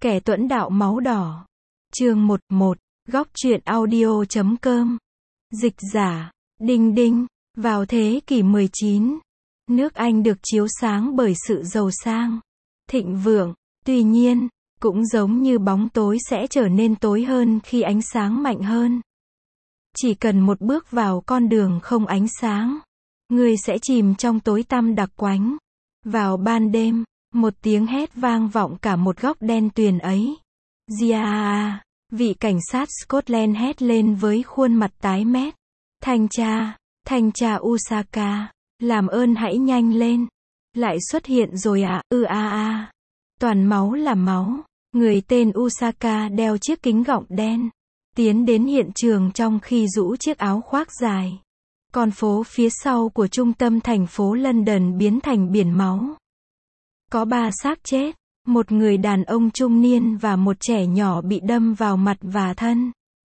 Kẻ tuẫn đạo máu đỏ. Chương 11, góc truyện audio.com. Dịch giả, Đinh Đinh. Vào thế kỷ 19, nước Anh được chiếu sáng bởi sự giàu sang, thịnh vượng. Tuy nhiên, cũng giống như bóng tối sẽ trở nên tối hơn khi ánh sáng mạnh hơn. Chỉ cần một bước vào con đường không ánh sáng, người sẽ chìm trong tối tăm đặc quánh. Vào ban đêm, một tiếng hét vang vọng cả một góc đen tuyền ấy. Gia, vị cảnh sát Scotland hét lên với khuôn mặt tái mét. Thanh tra Usaka, làm ơn hãy nhanh lên. Lại xuất hiện rồi ạ, Toàn máu là máu. Người tên Usaka đeo chiếc kính gọng đen, tiến đến hiện trường trong khi rũ chiếc áo khoác dài. Con phố phía sau của trung tâm thành phố London biến thành biển máu. Có 3 xác chết, một người đàn ông trung niên và một trẻ nhỏ bị đâm vào mặt và thân.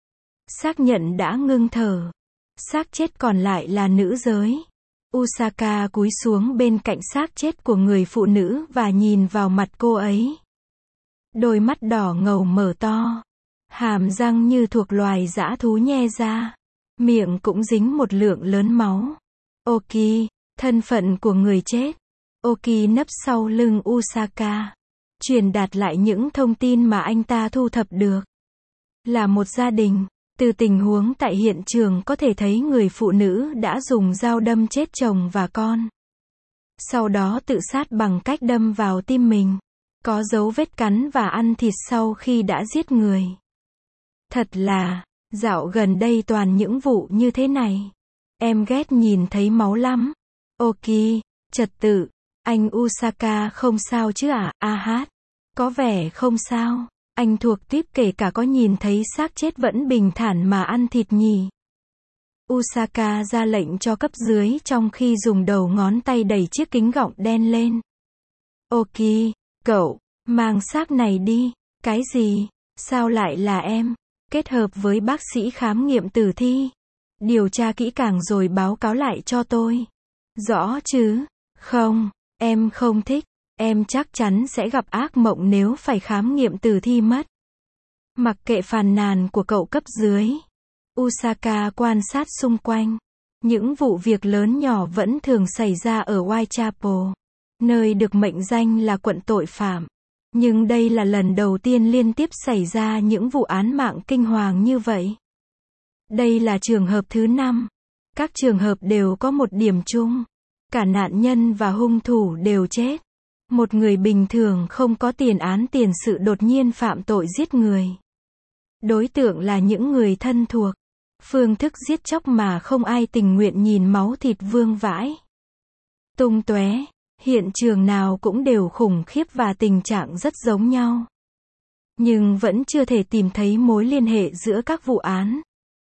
Xác nhận đã ngưng thở. Xác chết còn lại là nữ giới. Usaka cúi xuống bên cạnh xác chết của người phụ nữ và nhìn vào mặt cô ấy. Đôi mắt đỏ ngầu mở to. Hàm răng như thuộc loài dã thú nhe ra. Miệng cũng dính một lượng lớn máu. Oki, thân phận của người chết. Oki nấp sau lưng Usaka, truyền đạt lại những thông tin mà anh ta thu thập được. Là một gia đình. Từ tình huống tại hiện trường có thể thấy người phụ nữ đã dùng dao đâm chết chồng và con. Sau đó tự sát bằng cách đâm vào tim mình. Có dấu vết cắn và ăn thịt sau khi đã giết người. Thật là, dạo gần đây toàn những vụ như thế này. Em ghét nhìn thấy máu lắm. Ok, trật tự. Anh Usaka không sao chứ ạ? Có vẻ không sao. Anh thuộc tiếp kể cả có nhìn thấy xác chết vẫn bình thản mà ăn thịt nhỉ. Usaka ra lệnh cho cấp dưới trong khi dùng đầu ngón tay đẩy chiếc kính gọng đen lên. Ok, cậu, mang xác này đi. Cái gì? Sao lại là em? Kết hợp với bác sĩ khám nghiệm tử thi. Điều tra kỹ càng rồi báo cáo lại cho tôi. Rõ chứ? Không, em không thích. Em chắc chắn sẽ gặp ác mộng nếu phải khám nghiệm tử thi mất. Mặc kệ phàn nàn của cậu cấp dưới, Usaka quan sát xung quanh. Những vụ việc lớn nhỏ vẫn thường xảy ra ở Whitechapel, nơi được mệnh danh là quận tội phạm. Nhưng đây là lần đầu tiên liên tiếp xảy ra những vụ án mạng kinh hoàng như vậy. Đây là trường hợp thứ 5. Các trường hợp đều có một điểm chung. Cả nạn nhân và hung thủ đều chết. Một người bình thường không có tiền án tiền sự đột nhiên phạm tội giết người. Đối tượng là những người thân thuộc. Phương thức giết chóc mà không ai tình nguyện nhìn máu thịt vương vãi tung tóe. Hiện trường nào cũng đều khủng khiếp và tình trạng rất giống nhau. Nhưng vẫn chưa thể tìm thấy mối liên hệ giữa các vụ án.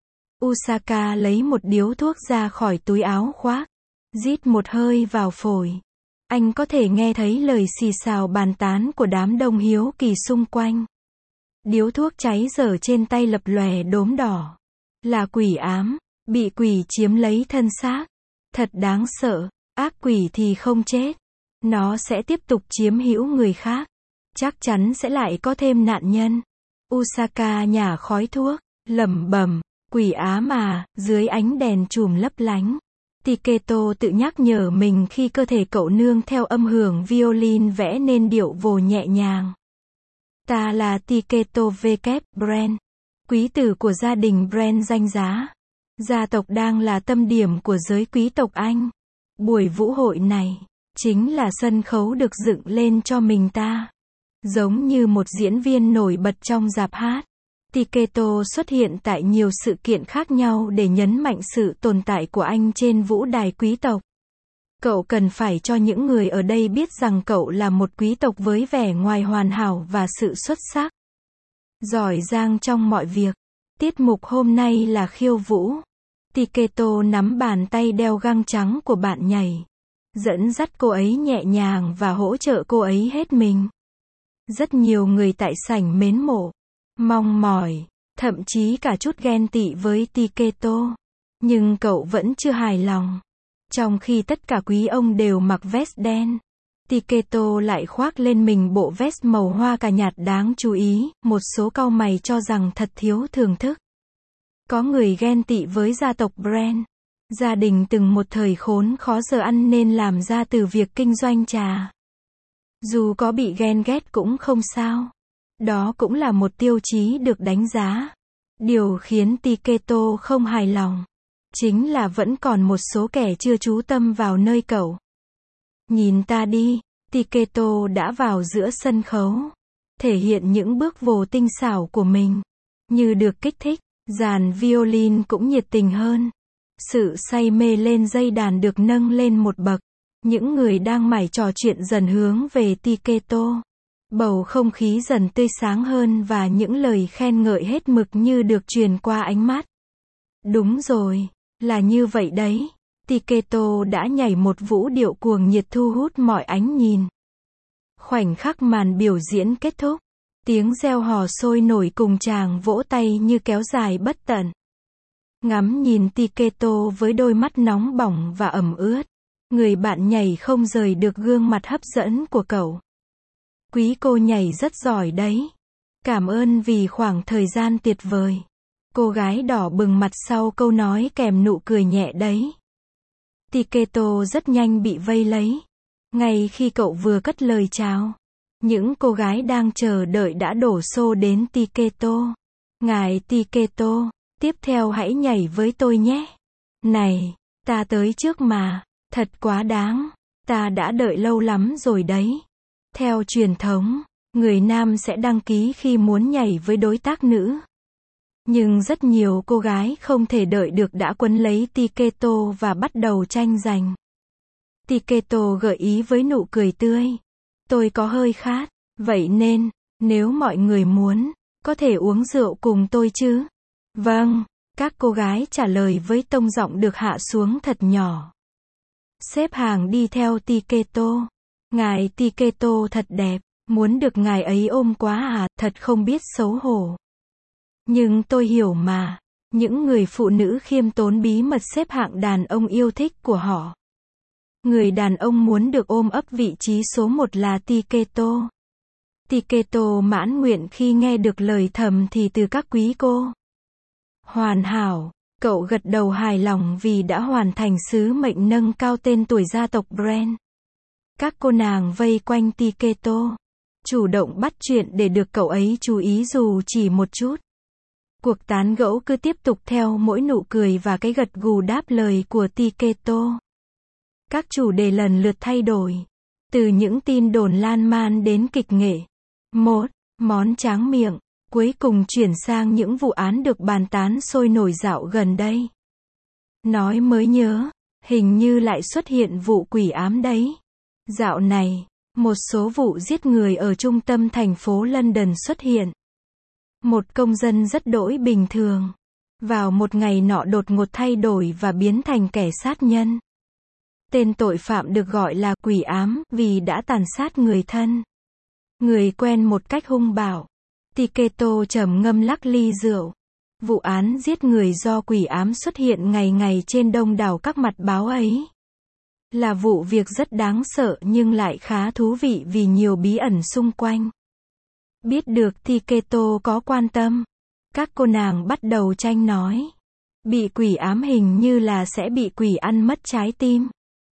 Usaka lấy một điếu thuốc ra khỏi túi áo khoác, rít một hơi vào phổi. Anh có thể nghe thấy lời xì xào bàn tán của đám đông hiếu kỳ xung quanh. Điếu thuốc cháy dở trên tay lập lòe đốm đỏ. Là quỷ ám, bị quỷ chiếm lấy thân xác. Thật đáng sợ, ác quỷ thì không chết. Nó sẽ tiếp tục chiếm hữu người khác. Chắc chắn sẽ lại có thêm nạn nhân. Usaka nhả khói thuốc, lẩm bẩm, quỷ ám dưới ánh đèn chùm lấp lánh. Tiketo tự nhắc nhở mình khi cơ thể cậu nương theo âm hưởng violin vẽ nên điệu vồ nhẹ nhàng. Ta là Tiketo W. Brand, quý tử của gia đình Brand danh giá. Gia tộc đang là tâm điểm của giới quý tộc Anh. Buổi vũ hội này chính là sân khấu được dựng lên cho mình ta. Giống như một diễn viên nổi bật trong rạp hát. Tiketo xuất hiện tại nhiều sự kiện khác nhau để nhấn mạnh sự tồn tại của anh trên vũ đài quý tộc. Cậu cần phải cho những người ở đây biết rằng cậu là một quý tộc với vẻ ngoài hoàn hảo và sự xuất sắc. Giỏi giang trong mọi việc. Tiết mục hôm nay là khiêu vũ. Tiketo nắm bàn tay đeo găng trắng của bạn nhảy. Dẫn dắt cô ấy nhẹ nhàng và hỗ trợ cô ấy hết mình. Rất nhiều người tại sảnh mến mộ, mong mỏi, thậm chí cả chút ghen tị với Tiketo. Nhưng cậu vẫn chưa hài lòng. Trong khi tất cả quý ông đều mặc vest đen, Tiketo lại khoác lên mình bộ vest màu hoa cà nhạt đáng chú ý, một số cau mày cho rằng thật thiếu thưởng thức. Có người ghen tị với gia tộc Brand. Gia đình từng một thời khốn khó giờ ăn nên làm ra từ việc kinh doanh trà. Dù có bị ghen ghét cũng không sao. Đó cũng là một tiêu chí được đánh giá. Điều khiến Tiketo không hài lòng chính là vẫn còn một số kẻ chưa chú tâm vào nơi cậu. Nhìn ta đi, Tiketo đã vào giữa sân khấu, thể hiện những bước vồ tinh xảo của mình. Như được kích thích, dàn violin cũng nhiệt tình hơn. Sự say mê lên dây đàn được nâng lên một bậc. Những người đang mải trò chuyện dần hướng về Tiketo. Bầu không khí dần tươi sáng hơn và những lời khen ngợi hết mực như được truyền qua ánh mắt. Đúng rồi, là như vậy đấy. Tiketo đã nhảy một vũ điệu cuồng nhiệt thu hút mọi ánh nhìn. Khoảnh khắc màn biểu diễn kết thúc, tiếng reo hò sôi nổi cùng tràng vỗ tay như kéo dài bất tận. Ngắm nhìn Tiketo với đôi mắt nóng bỏng và ẩm ướt, người bạn nhảy không rời được gương mặt hấp dẫn của cậu. Quý cô nhảy rất giỏi đấy. Cảm ơn vì khoảng thời gian tuyệt vời. Cô gái đỏ bừng mặt sau câu nói kèm nụ cười nhẹ đấy. Tiketo rất nhanh bị vây lấy. Ngay khi cậu vừa cất lời chào, những cô gái đang chờ đợi đã đổ xô đến Tiketo. Ngài Tiketo, tiếp theo hãy nhảy với tôi nhé. Này, ta tới trước mà, thật quá đáng, ta đã đợi lâu lắm rồi đấy. Theo truyền thống, người nam sẽ đăng ký khi muốn nhảy với đối tác nữ. Nhưng rất nhiều cô gái không thể đợi được đã quấn lấy Tiketo và bắt đầu tranh giành. Tiketo gợi ý với nụ cười tươi. Tôi có hơi khát, vậy nên, nếu mọi người muốn, có thể uống rượu cùng tôi chứ? Vâng, các cô gái trả lời với tông giọng được hạ xuống thật nhỏ. Xếp hàng đi theo Tiketo. Ngài Tiketo thật đẹp, muốn được ngài ấy ôm quá à, thật không biết xấu hổ. Nhưng tôi hiểu mà, những người phụ nữ khiêm tốn bí mật xếp hạng đàn ông yêu thích của họ. Người đàn ông muốn được ôm ấp vị trí số 1 là Tiketo. Tiketo mãn nguyện khi nghe được lời thầm thì từ các quý cô. Hoàn hảo, cậu gật đầu hài lòng vì đã hoàn thành sứ mệnh nâng cao tên tuổi gia tộc Brand. Các cô nàng vây quanh Tiketo, chủ động bắt chuyện để được cậu ấy chú ý dù chỉ một chút. Cuộc tán gẫu cứ tiếp tục theo mỗi nụ cười và cái gật gù đáp lời của Tiketo. Các chủ đề lần lượt thay đổi, từ những tin đồn lan man đến kịch nghệ, một món tráng miệng, cuối cùng chuyển sang những vụ án được bàn tán sôi nổi dạo gần đây. Nói mới nhớ, hình như lại xuất hiện vụ quỷ ám đấy. Dạo này, một số vụ giết người ở trung tâm thành phố London xuất hiện. Một công dân rất đỗi bình thường, vào một ngày nọ đột ngột thay đổi và biến thành kẻ sát nhân. Tên tội phạm được gọi là quỷ ám vì đã tàn sát người thân, người quen một cách hung bạo. Tiketo trầm ngâm lắc ly rượu. Vụ án giết người do quỷ ám xuất hiện ngày ngày trên đông đảo các mặt báo ấy. Là vụ việc rất đáng sợ nhưng lại khá thú vị vì nhiều bí ẩn xung quanh. Biết được Tiketo có quan tâm, các cô nàng bắt đầu tranh nói. Bị quỷ ám hình như là sẽ bị quỷ ăn mất trái tim.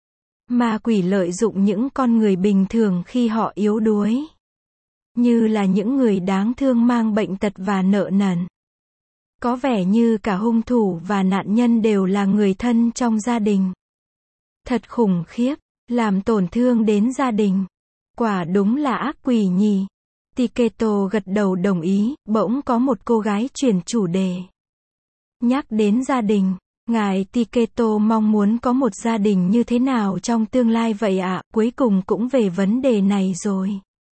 Ma quỷ lợi dụng những con người bình thường khi họ yếu đuối. Như là những người đáng thương mang bệnh tật và nợ nần. Có vẻ như cả hung thủ và nạn nhân đều là người thân trong gia đình. Thật khủng khiếp, làm tổn thương đến gia đình. Quả đúng là ác quỷ nhỉ. Tiketo gật đầu đồng ý, bỗng có một cô gái chuyển chủ đề. Nhắc đến gia đình, ngài Tiketo mong muốn có một gia đình như thế nào trong tương lai vậy ạ? Cuối cùng cũng về vấn đề này rồi.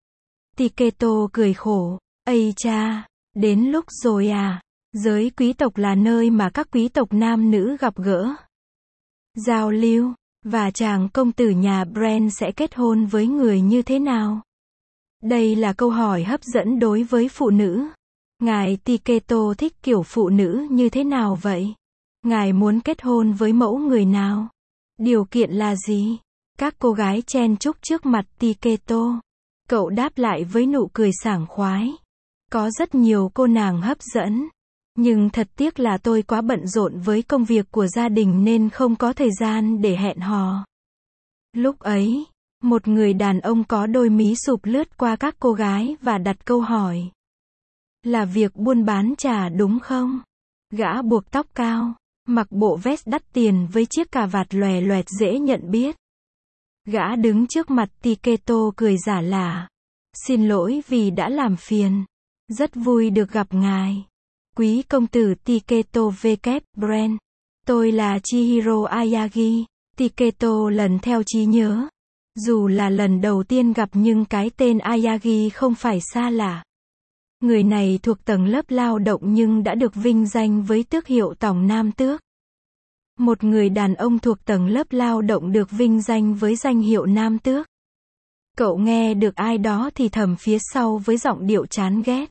Tiketo cười khổ, ây cha, đến lúc rồi à. Giới quý tộc là nơi mà các quý tộc nam nữ gặp gỡ, giao lưu, và chàng công tử nhà Brand sẽ kết hôn với người như thế nào? Đây là câu hỏi hấp dẫn đối với phụ nữ. Ngài Tiketo thích kiểu phụ nữ như thế nào vậy? Ngài muốn kết hôn với mẫu người nào? Điều kiện là gì? Các cô gái chen chúc trước mặt Tiketo. Cậu đáp lại với nụ cười sảng khoái. Có rất nhiều cô nàng hấp dẫn. Nhưng thật tiếc là tôi quá bận rộn với công việc của gia đình nên không có thời gian để hẹn hò. Lúc ấy, một người đàn ông có đôi mí sụp lướt qua các cô gái và đặt câu hỏi. Là việc buôn bán trà đúng không? Gã buộc tóc cao, mặc bộ vest đắt tiền với chiếc cà vạt lòe loẹt dễ nhận biết. Gã đứng trước mặt Tiketo cười giả lả. Xin lỗi vì đã làm phiền. Rất vui được gặp ngài. Quý công tử Tiketo W. Brand. Tôi là Chihiro Ayagi. Tiketo lần theo trí nhớ. Dù là lần đầu tiên gặp nhưng cái tên Ayagi không phải xa lạ. Người này thuộc tầng lớp lao động nhưng đã được vinh danh với tước hiệu Tòng Nam Tước. Một người đàn ông thuộc tầng lớp lao động được vinh danh với danh hiệu Nam Tước. Cậu nghe được ai đó thì thầm phía sau với giọng điệu chán ghét.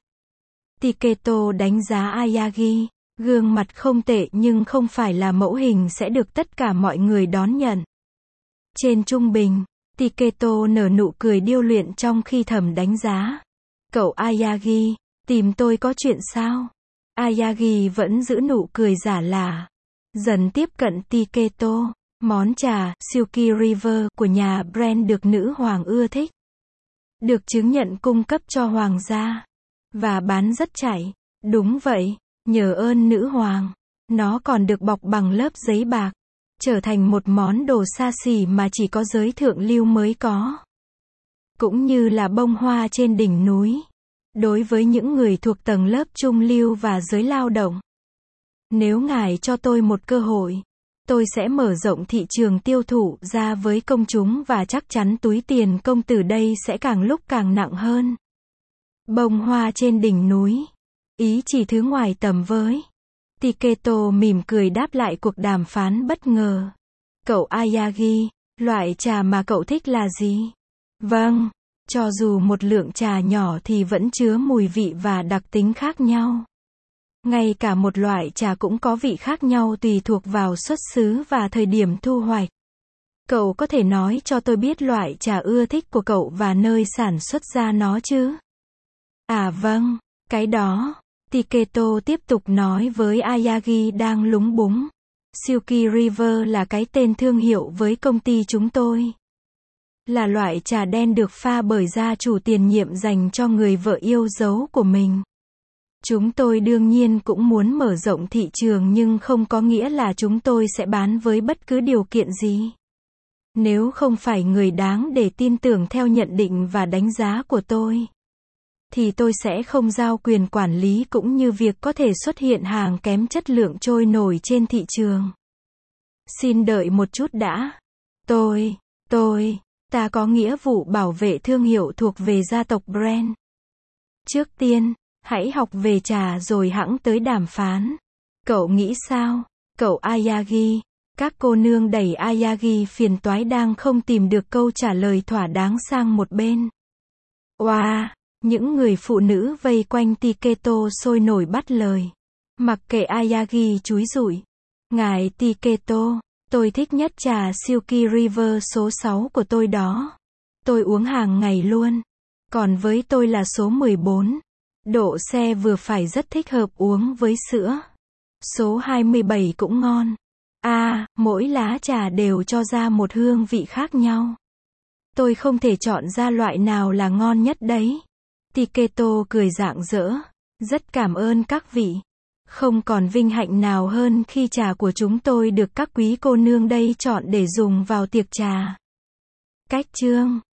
Tiketo đánh giá Ayagi. Gương mặt không tệ nhưng không phải là mẫu hình sẽ được tất cả mọi người đón nhận. Trên trung bình, Tiketo nở nụ cười điêu luyện trong khi thầm đánh giá. Cậu Ayagi, tìm tôi có chuyện sao? Ayagi vẫn giữ nụ cười giả lả. Dần tiếp cận Tiketo, món trà Silky River của nhà Brand được nữ hoàng ưa thích. Được chứng nhận cung cấp cho hoàng gia. Và bán rất chạy. Đúng vậy, nhờ ơn nữ hoàng. Nó còn được bọc bằng lớp giấy bạc. Trở thành một món đồ xa xỉ mà chỉ có giới thượng lưu mới có. Cũng như là bông hoa trên đỉnh núi. Đối với những người thuộc tầng lớp trung lưu và giới lao động. Nếu ngài cho tôi một cơ hội, tôi sẽ mở rộng thị trường tiêu thụ ra với công chúng và chắc chắn túi tiền công tử đây sẽ càng lúc càng nặng hơn. Bông hoa trên đỉnh núi. Ý chỉ thứ ngoài tầm với. Tiketo mỉm cười đáp lại cuộc đàm phán bất ngờ. Cậu Ayagi, loại trà mà cậu thích là gì? Vâng, cho dù một lượng trà nhỏ thì vẫn chứa mùi vị và đặc tính khác nhau. Ngay cả một loại trà cũng có vị khác nhau tùy thuộc vào xuất xứ và thời điểm thu hoạch. Cậu có thể nói cho tôi biết loại trà ưa thích của cậu và nơi sản xuất ra nó chứ? À vâng, cái đó. Tiketo tiếp tục nói với Ayagi đang lúng búng. Silky River là cái tên thương hiệu với công ty chúng tôi. Là loại trà đen được pha bởi gia chủ tiền nhiệm dành cho người vợ yêu dấu của mình. Chúng tôi đương nhiên cũng muốn mở rộng thị trường nhưng không có nghĩa là chúng tôi sẽ bán với bất cứ điều kiện gì. Nếu không phải người đáng để tin tưởng theo nhận định và đánh giá của tôi, thì tôi sẽ không giao quyền quản lý cũng như việc có thể xuất hiện hàng kém chất lượng trôi nổi trên thị trường. Xin đợi một chút đã. Ta có nghĩa vụ bảo vệ thương hiệu thuộc về gia tộc Brand. Trước tiên, hãy học về trà rồi hẵng tới đàm phán. Cậu nghĩ sao? Cậu Ayagi. Các cô nương đẩy Ayagi phiền toái đang không tìm được câu trả lời thỏa đáng sang một bên. Wow! Những người phụ nữ vây quanh Tiketo sôi nổi bắt lời. Mặc kệ Ayagi chúi rủi. Ngài Tiketo, tôi thích nhất trà Silky River số 6 của tôi đó. Tôi uống hàng ngày luôn. Còn với tôi là số 14. Độ xe vừa phải rất thích hợp uống với sữa. Số 27 cũng ngon. Mỗi lá trà đều cho ra một hương vị khác nhau. Tôi không thể chọn ra loại nào là ngon nhất đấy. Tiketo cười rạng rỡ. Rất cảm ơn các vị. Không còn vinh hạnh nào hơn khi trà của chúng tôi được các quý cô nương đây chọn để dùng vào tiệc trà. Cách chương